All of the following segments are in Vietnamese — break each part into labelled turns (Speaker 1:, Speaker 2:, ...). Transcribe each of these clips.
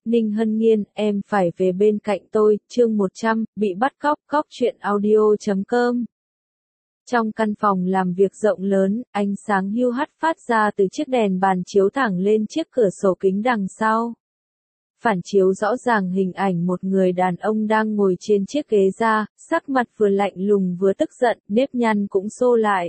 Speaker 1: Ninh Hân Nghiên, em phải về bên cạnh tôi, chương 100, bị bắt cóc, truyện audio.com. Trong căn phòng làm việc rộng lớn, ánh sáng hiu hắt phát ra từ chiếc đèn bàn chiếu thẳng lên chiếc cửa sổ kính đằng sau. Phản chiếu rõ ràng hình ảnh một người đàn ông đang ngồi trên chiếc ghế da, sắc mặt vừa lạnh lùng vừa tức giận, nếp nhăn cũng xô lại.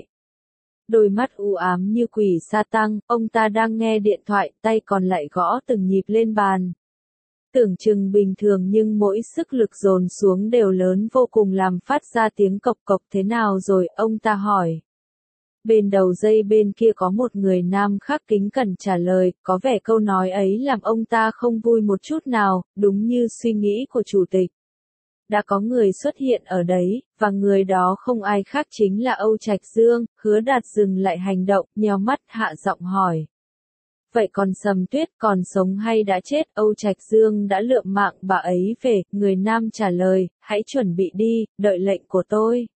Speaker 1: Đôi mắt u ám như quỷ sa tăng, ông ta đang nghe điện thoại, tay còn lại gõ từng nhịp lên bàn. Tưởng chừng bình thường nhưng mỗi sức lực dồn xuống đều lớn vô cùng làm phát ra tiếng cộc cộc. Thế nào rồi, ông ta hỏi. Bên đầu dây bên kia có một người nam khác kính cẩn trả lời, có vẻ câu nói ấy làm ông ta không vui một chút nào, đúng như suy nghĩ của chủ tịch. Đã có người xuất hiện ở đấy, và người đó không ai khác chính là Âu Trạch Dương. Hứa Đạt dừng lại hành động, nheo mắt hạ giọng hỏi. Vậy còn Sầm Tuyết còn sống hay đã chết? Âu Trạch Dương đã lượm mạng bà ấy về, người nam trả lời, hãy chuẩn bị đi, đợi lệnh của tôi.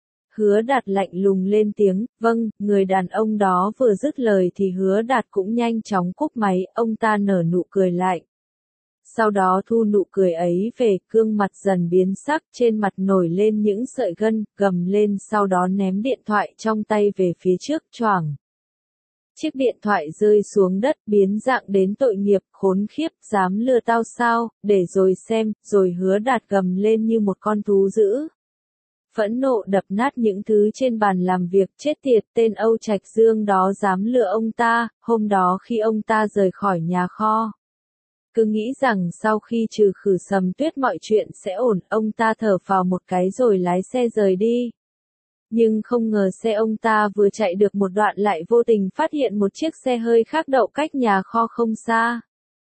Speaker 1: Hứa Đạt lạnh lùng lên tiếng, vâng. Người đàn ông đó vừa dứt lời thì Hứa Đạt cũng nhanh chóng cúp máy, ông ta nở nụ cười lạnh. Sau đó thu nụ cười ấy về, gương mặt dần biến sắc, trên mặt nổi lên những sợi gân, gầm lên sau đó ném điện thoại trong tay về phía trước, choảng. Chiếc điện thoại rơi xuống đất, biến dạng đến tội nghiệp, khốn khiếp, dám lừa tao sao, để rồi xem, rồi Hứa Đạt gầm lên như một con thú dữ. Phẫn nộ đập nát những thứ trên bàn làm việc, chết tiệt, tên Âu Trạch Dương đó dám lừa ông ta. Hôm đó khi ông ta rời khỏi nhà kho, cứ nghĩ rằng sau khi trừ khử Sầm Tuyết mọi chuyện sẽ ổn, ông ta thở phào một cái rồi lái xe rời đi. Nhưng không ngờ xe ông ta vừa chạy được một đoạn lại vô tình phát hiện một chiếc xe hơi khác đậu cách nhà kho không xa.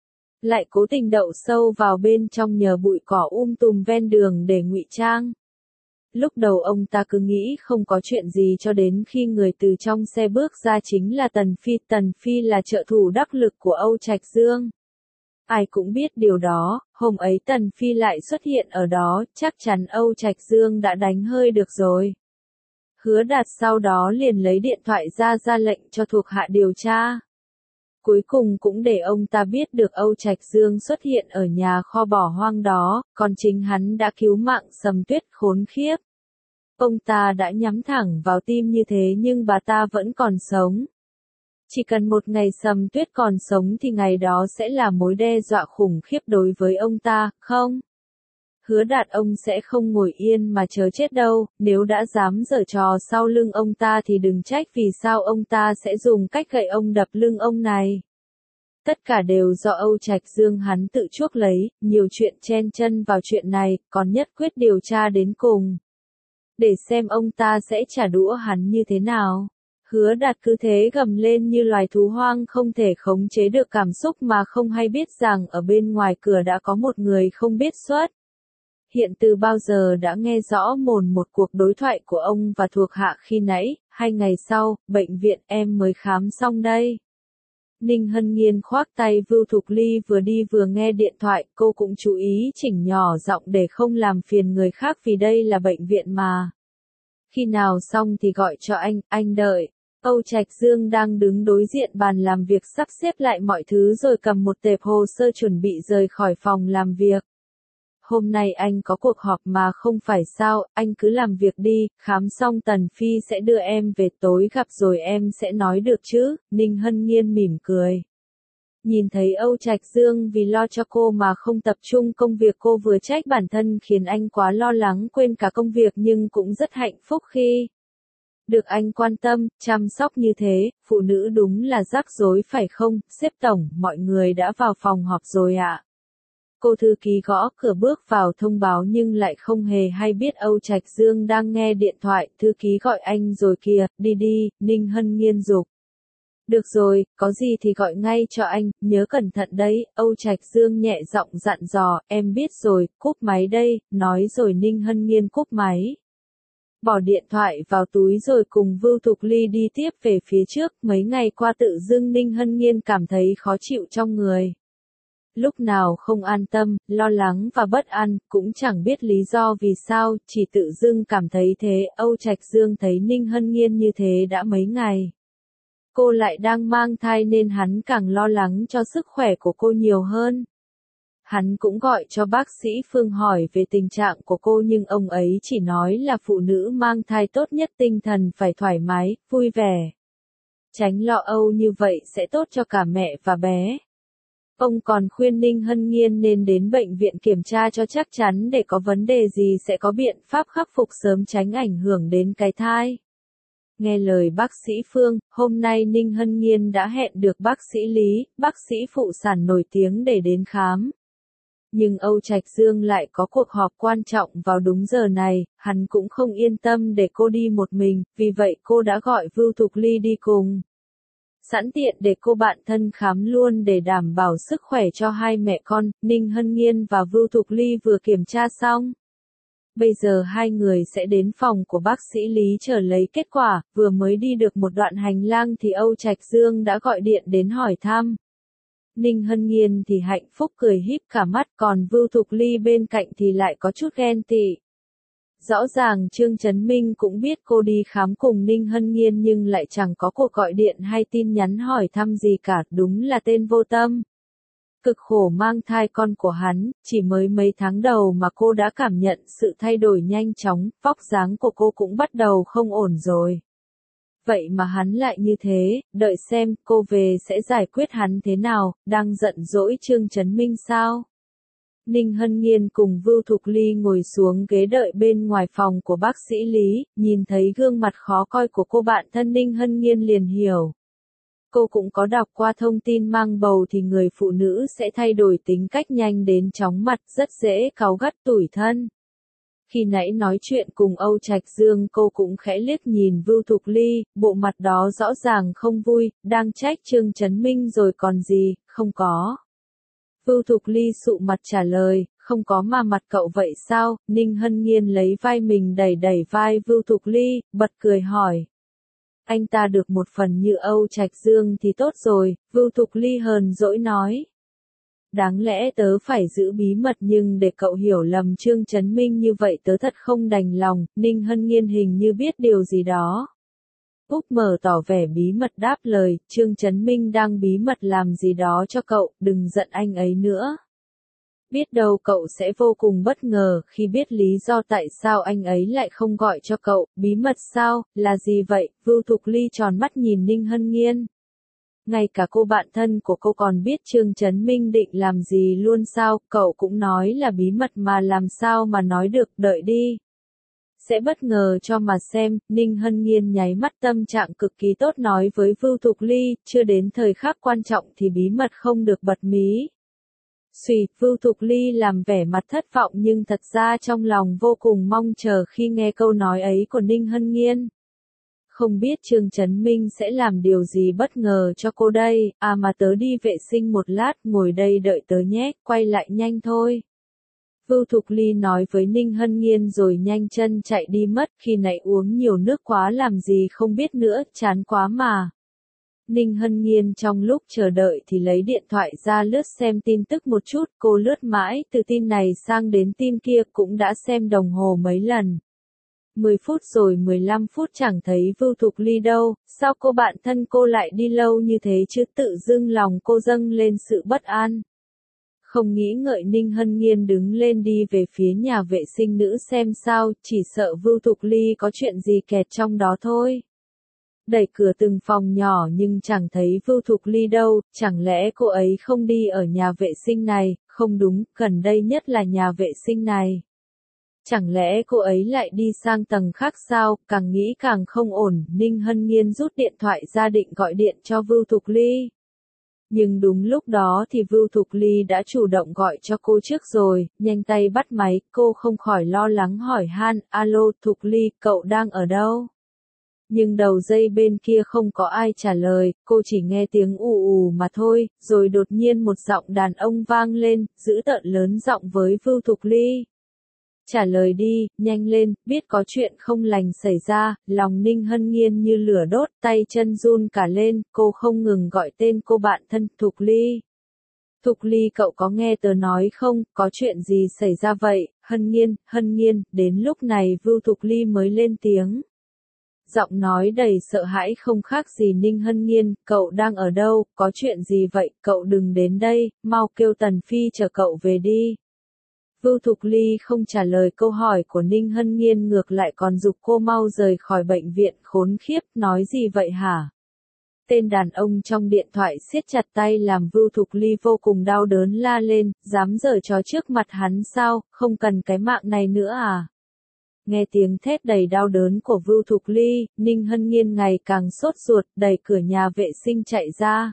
Speaker 1: Lại cố tình đậu sâu vào bên trong nhờ bụi cỏ tùm ven đường để ngụy trang. Lúc đầu ông ta cứ nghĩ không có chuyện gì cho đến khi người từ trong xe bước ra chính là Tần Phi. Tần Phi là trợ thủ đắc lực của Âu Trạch Dương. Ai cũng biết điều đó, hôm ấy Tần Phi lại xuất hiện ở đó, chắc chắn Âu Trạch Dương đã đánh hơi được rồi. Hứa Đạt sau đó liền lấy điện thoại ra lệnh cho thuộc hạ điều tra. Cuối cùng cũng để ông ta biết được Âu Trạch Dương xuất hiện ở nhà kho bỏ hoang đó, còn chính hắn đã cứu mạng Sầm Tuyết. Khốn khiếp. Ông ta đã nhắm thẳng vào tim như thế nhưng bà ta vẫn còn sống. Chỉ cần một ngày Sầm Tuyết còn sống thì ngày đó sẽ là mối đe dọa khủng khiếp đối với ông ta, không? Hứa Đạt ông sẽ không ngồi yên mà chờ chết đâu, nếu đã dám giở trò sau lưng ông ta thì đừng trách vì sao ông ta sẽ dùng cách gậy ông đập lưng ông này. Tất cả đều do Âu Trạch Dương hắn tự chuốc lấy, nhiều chuyện chen chân vào chuyện này, còn nhất quyết điều tra đến cùng. Để xem ông ta sẽ trả đũa hắn như thế nào. Hứa Đạt cứ thế gầm lên như loài thú hoang không thể khống chế được cảm xúc mà không hay biết rằng ở bên ngoài cửa đã có một người không biết xuất. Hiện từ bao giờ đã nghe rõ mồn một cuộc đối thoại của ông và thuộc hạ khi nãy. 2 ngày sau, bệnh viện em mới khám xong đây. Ninh Hân Nghiên khoác tay Vưu Thục Ly vừa đi vừa nghe điện thoại, cô cũng chú ý chỉnh nhỏ giọng để không làm phiền người khác vì đây là bệnh viện mà. Khi nào xong thì gọi cho anh đợi. Âu Trạch Dương đang đứng đối diện bàn làm việc sắp xếp lại mọi thứ rồi cầm một tệp hồ sơ chuẩn bị rời khỏi phòng làm việc. Hôm nay anh có cuộc họp mà không phải sao, anh cứ làm việc đi, khám xong Tần Phi sẽ đưa em về, tối gặp rồi em sẽ nói được chứ. Ninh Hân Nghiên mỉm cười. Nhìn thấy Âu Trạch Dương vì lo cho cô mà không tập trung công việc, cô vừa trách bản thân khiến anh quá lo lắng quên cả công việc nhưng cũng rất hạnh phúc khi được anh quan tâm, chăm sóc như thế. Phụ nữ đúng là rắc rối phải không? Sếp tổng, mọi người đã vào phòng họp rồi ạ. Cô thư ký gõ cửa bước vào thông báo nhưng lại không hề hay biết Âu Trạch Dương đang nghe điện thoại. Thư ký gọi anh rồi kìa, đi, Ninh Hân Nghiên giục. Được rồi, có gì thì gọi ngay cho anh, nhớ cẩn thận đấy. Âu Trạch Dương nhẹ giọng dặn dò, em biết rồi, cúp máy đây. Nói rồi Ninh Hân Nghiên cúp máy. Bỏ điện thoại vào túi rồi cùng Vưu Thục Ly đi tiếp về phía trước. Mấy ngày qua tự dưng Ninh Hân Nghiên cảm thấy khó chịu trong người. Lúc nào không an tâm, lo lắng và bất an, cũng chẳng biết lý do vì sao, chỉ tự dưng cảm thấy thế. Âu Trạch Dương thấy Ninh Hân Nghiên như thế đã mấy ngày. Cô lại đang mang thai nên hắn càng lo lắng cho sức khỏe của cô nhiều hơn. Hắn cũng gọi cho bác sĩ Phương hỏi về tình trạng của cô nhưng ông ấy chỉ nói là phụ nữ mang thai tốt nhất tinh thần phải thoải mái, vui vẻ. Tránh lo âu như vậy sẽ tốt cho cả mẹ và bé. Ông còn khuyên Ninh Hân Nghiên nên đến bệnh viện kiểm tra cho chắc chắn để có vấn đề gì sẽ có biện pháp khắc phục sớm tránh ảnh hưởng đến cái thai. Nghe lời bác sĩ Phương, hôm nay Ninh Hân Nghiên đã hẹn được bác sĩ Lý, bác sĩ phụ sản nổi tiếng để đến khám. Nhưng Âu Trạch Dương lại có cuộc họp quan trọng vào đúng giờ này, hắn cũng không yên tâm để cô đi một mình, vì vậy cô đã gọi Vưu Thục Ly đi cùng. Sẵn tiện để cô bạn thân khám luôn để đảm bảo sức khỏe cho hai mẹ con, Ninh Hân Nghiên và Vưu Thục Ly vừa kiểm tra xong. Bây giờ hai người sẽ đến phòng của bác sĩ Lý chờ lấy kết quả, vừa mới đi được một đoạn hành lang thì Âu Trạch Dương đã gọi điện đến hỏi thăm. Ninh Hân Nghiên thì hạnh phúc cười híp cả mắt, còn Vưu Thục Ly bên cạnh thì lại có chút ghen tị. Rõ ràng Trương Chấn Minh cũng biết cô đi khám cùng Ninh Hân Nghiên nhưng lại chẳng có cuộc gọi điện hay tin nhắn hỏi thăm gì cả, đúng là tên vô tâm. Cực khổ mang thai con của hắn, chỉ mới mấy tháng đầu mà cô đã cảm nhận sự thay đổi nhanh chóng, vóc dáng của cô cũng bắt đầu không ổn rồi. Vậy mà hắn lại như thế, đợi xem cô về sẽ giải quyết hắn thế nào, đang giận dỗi Trương Chấn Minh sao? Ninh Hân Nghiên cùng Vưu Thục Ly ngồi xuống ghế đợi bên ngoài phòng của bác sĩ Lý, nhìn thấy gương mặt khó coi của cô bạn thân Ninh Hân Nghiên liền hiểu. Cô cũng có đọc qua thông tin mang bầu thì người phụ nữ sẽ thay đổi tính cách nhanh đến chóng mặt, rất dễ cáu gắt tủi thân. Khi nãy nói chuyện cùng Âu Trạch Dương cô cũng khẽ liếc nhìn Vưu Thục Ly, bộ mặt đó rõ ràng không vui, đang trách Trương Chấn Minh rồi còn gì, không có. Vưu Thục Ly sụ mặt trả lời, không có mà mặt cậu vậy sao? Ninh Hân Nghiên lấy vai mình đẩy đẩy vai Vưu Thục Ly, bật cười hỏi. Anh ta được một phần như Âu Trạch Dương thì tốt rồi, Vưu Thục Ly hờn dỗi nói. Đáng lẽ tớ phải giữ bí mật nhưng để cậu hiểu lầm Trương Chấn Minh như vậy tớ thật không đành lòng, Ninh Hân Nghiên hình như biết điều gì đó. Úc mở tỏ vẻ bí mật đáp lời, Trương Chấn Minh đang bí mật làm gì đó cho cậu, đừng giận anh ấy nữa. Biết đâu cậu sẽ vô cùng bất ngờ khi biết lý do tại sao anh ấy lại không gọi cho cậu, bí mật sao, là gì vậy, Vưu Thục Ly tròn mắt nhìn Ninh Hân Nghiên. Ngay cả cô bạn thân của cô còn biết Trương Chấn Minh định làm gì luôn sao, cậu cũng nói là bí mật mà làm sao mà nói được, đợi đi. Sẽ bất ngờ cho mà xem, Ninh Hân Nghiên nháy mắt tâm trạng cực kỳ tốt nói với Vưu Thục Ly, chưa đến thời khắc quan trọng thì bí mật không được bật mí. Xùy, Vưu Thục Ly làm vẻ mặt thất vọng nhưng thật ra trong lòng vô cùng mong chờ khi nghe câu nói ấy của Ninh Hân Nghiên. Không biết Trương Chấn Minh sẽ làm điều gì bất ngờ cho cô đây, à mà tớ đi vệ sinh một lát, ngồi đây đợi tớ nhé, quay lại nhanh thôi. Vưu Thục Ly nói với Ninh Hân Nghiên rồi nhanh chân chạy đi mất, khi nãy uống nhiều nước quá làm gì không biết nữa, chán quá mà. Ninh Hân Nghiên trong lúc chờ đợi thì lấy điện thoại ra lướt xem tin tức một chút, cô lướt mãi, từ tin này sang đến tin kia cũng đã xem đồng hồ mấy lần. 10 phút rồi 15 phút chẳng thấy Vưu Thục Ly đâu, sao cô bạn thân cô lại đi lâu như thế chứ, tự dưng lòng cô dâng lên sự bất an. Không nghĩ ngợi Ninh Hân Nghiên đứng lên đi về phía nhà vệ sinh nữ xem sao, chỉ sợ Vưu Thục Ly có chuyện gì kẹt trong đó thôi. Đẩy cửa từng phòng nhỏ nhưng chẳng thấy Vưu Thục Ly đâu, chẳng lẽ cô ấy không đi ở nhà vệ sinh này, không đúng, gần đây nhất là nhà vệ sinh này. Chẳng lẽ cô ấy lại đi sang tầng khác sao, càng nghĩ càng không ổn, Ninh Hân Nghiên rút điện thoại ra định gọi điện cho Vưu Thục Ly. Nhưng đúng lúc đó thì Vưu Thục Ly đã chủ động gọi cho cô trước rồi, nhanh tay bắt máy, cô không khỏi lo lắng hỏi han, alo Thục Ly, cậu đang ở đâu? Nhưng đầu dây bên kia không có ai trả lời, cô chỉ nghe tiếng ù ù mà thôi, rồi đột nhiên một giọng đàn ông vang lên, dữ tợn lớn giọng với Vưu Thục Ly. Trả lời đi, nhanh lên, biết có chuyện không lành xảy ra, lòng Ninh Hân Nghiên như lửa đốt, tay chân run cả lên, cô không ngừng gọi tên cô bạn thân, Thục Ly. Thục Ly cậu có nghe tớ nói không, có chuyện gì xảy ra vậy, Hân Nghiên, đến lúc này Vưu Thục Ly mới lên tiếng. giọng nói đầy sợ hãi không khác gì Ninh Hân Nghiên, cậu đang ở đâu, có chuyện gì vậy, cậu đừng đến đây, mau kêu Tần Phi chở cậu về đi. Vưu Thục Ly không trả lời câu hỏi của Ninh Hân Nghiên ngược lại còn giục cô mau rời khỏi bệnh viện. Khốn khiếp, nói gì vậy hả? Tên đàn ông trong điện thoại siết chặt tay làm Vưu Thục Ly vô cùng đau đớn la lên, dám giở trò trước mặt hắn sao, không cần cái mạng này nữa à? Nghe tiếng thét đầy đau đớn của Vưu Thục Ly, Ninh Hân Nghiên ngày càng sốt ruột, đẩy cửa nhà vệ sinh chạy ra.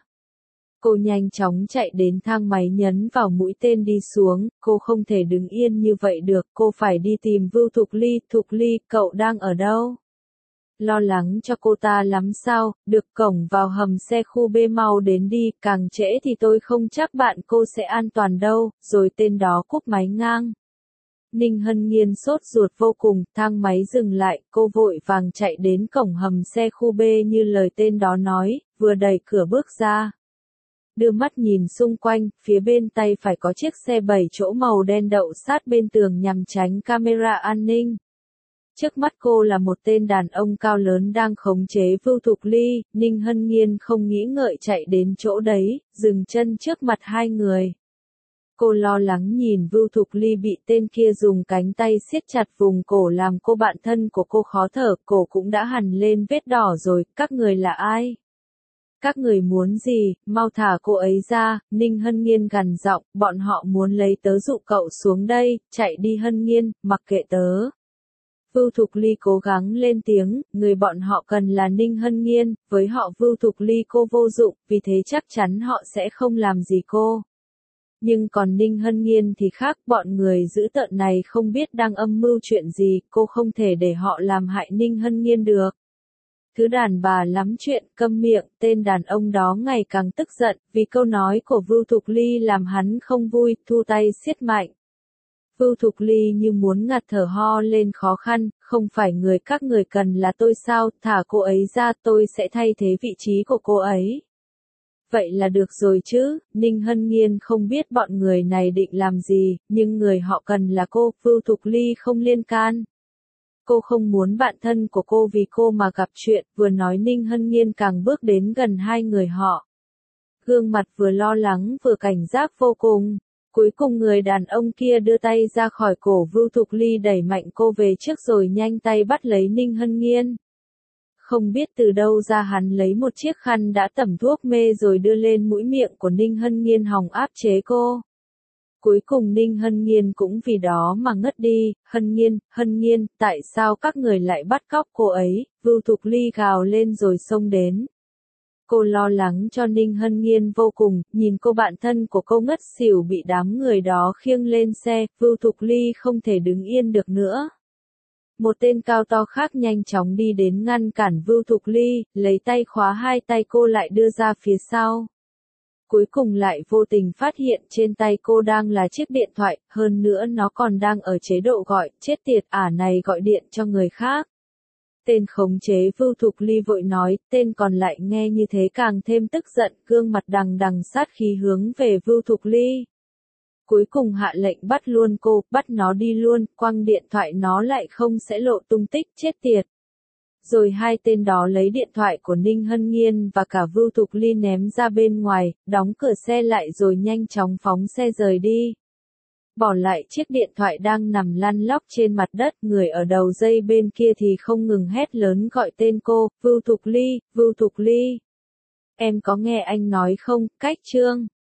Speaker 1: Cô nhanh chóng chạy đến thang máy nhấn vào mũi tên đi xuống, cô không thể đứng yên như vậy được, cô phải đi tìm Vưu Thục Ly. Thục Ly, cậu đang ở đâu? Lo lắng cho cô ta lắm sao, được, cổng vào hầm xe khu B mau đến đi, càng trễ thì tôi không chắc bạn cô sẽ an toàn đâu, rồi tên đó cúp máy ngang. Ninh Hân Nghiên sốt ruột vô cùng, thang máy dừng lại, cô vội vàng chạy đến cổng hầm xe khu B như lời tên đó nói, vừa đẩy cửa bước ra. Đưa mắt nhìn xung quanh, phía bên tay phải có chiếc xe 7 chỗ màu đen đậu sát bên tường nhằm tránh camera an ninh. Trước mắt cô là một tên đàn ông cao lớn đang khống chế Vưu Thục Ly. Ninh Hân Nghiên không nghĩ ngợi chạy đến chỗ đấy, dừng chân trước mặt hai người. Cô lo lắng nhìn Vưu Thục Ly bị tên kia dùng cánh tay siết chặt vùng cổ làm cô bạn thân của cô khó thở, cổ cũng đã hằn lên vết đỏ rồi, các người là ai? Các người muốn gì, mau thả cô ấy ra. Ninh Hân Nghiên gằn giọng, bọn họ muốn lấy tớ dụ cậu xuống đây, chạy đi Hân Nghiên, mặc kệ tớ. Vưu Thục Ly cố gắng lên tiếng, người bọn họ cần là Ninh Hân Nghiên, với họ Vưu Thục Ly cô vô dụng, vì thế chắc chắn họ sẽ không làm gì cô. Nhưng còn Ninh Hân Nghiên thì khác, bọn người dữ tợn này không biết đang âm mưu chuyện gì, cô không thể để họ làm hại Ninh Hân Nghiên được. Thứ đàn bà lắm chuyện, câm miệng. Tên đàn ông đó ngày càng tức giận, vì câu nói của Vưu Thục Ly làm hắn không vui, thu tay siết mạnh. Vưu Thục Ly như muốn ngạt thở ho lên khó khăn, không phải người các người cần là tôi sao, thả cô ấy ra, tôi sẽ thay thế vị trí của cô ấy. Vậy là được rồi chứ. Ninh Hân Nghiên không biết bọn người này định làm gì, nhưng người họ cần là cô. Vưu Thục Ly không liên can. Cô không muốn bạn thân của cô vì cô mà gặp chuyện, vừa nói Ninh Hân Nghiên càng bước đến gần hai người họ. Gương mặt vừa lo lắng vừa cảnh giác vô cùng. Cuối cùng người đàn ông kia đưa tay ra khỏi cổ Vưu Thục Ly đẩy mạnh cô về trước rồi nhanh tay bắt lấy Ninh Hân Nghiên. Không biết từ đâu ra hắn lấy một chiếc khăn đã tẩm thuốc mê rồi đưa lên mũi miệng của Ninh Hân Nghiên hòng áp chế cô. Cuối cùng Ninh Hân Nghiên cũng vì đó mà ngất đi. Hân Nghiên, tại sao các người lại bắt cóc cô ấy? Vưu Thục Ly gào lên rồi xông đến. Cô lo lắng cho Ninh Hân Nghiên vô cùng, nhìn cô bạn thân của cô ngất xỉu bị đám người đó khiêng lên xe, Vưu Thục Ly không thể đứng yên được nữa. Một tên cao to khác nhanh chóng đi đến ngăn cản Vưu Thục Ly, lấy tay khóa hai tay cô lại đưa ra phía sau. Cuối cùng lại vô tình phát hiện trên tay cô đang là chiếc điện thoại, hơn nữa nó còn đang ở chế độ gọi, chết tiệt, ả này gọi điện cho người khác. Tên khống chế Vưu Thục Ly vội nói, tên còn lại nghe như thế càng thêm tức giận, gương mặt đằng đằng sát khí hướng về Vưu Thục Ly. Cuối cùng hạ lệnh bắt luôn cô, bắt nó đi luôn, quăng điện thoại nó lại không sẽ lộ tung tích, chết tiệt. Rồi hai tên đó lấy điện thoại của Ninh Hân Nghiên và cả Vưu Thục Ly ném ra bên ngoài, đóng cửa xe lại rồi nhanh chóng phóng xe rời đi. Bỏ lại chiếc điện thoại đang nằm lăn lóc trên mặt đất, người ở đầu dây bên kia thì không ngừng hét lớn gọi tên cô, Vưu Thục Ly, Vưu Thục Ly. Em có nghe anh nói không, cách chương.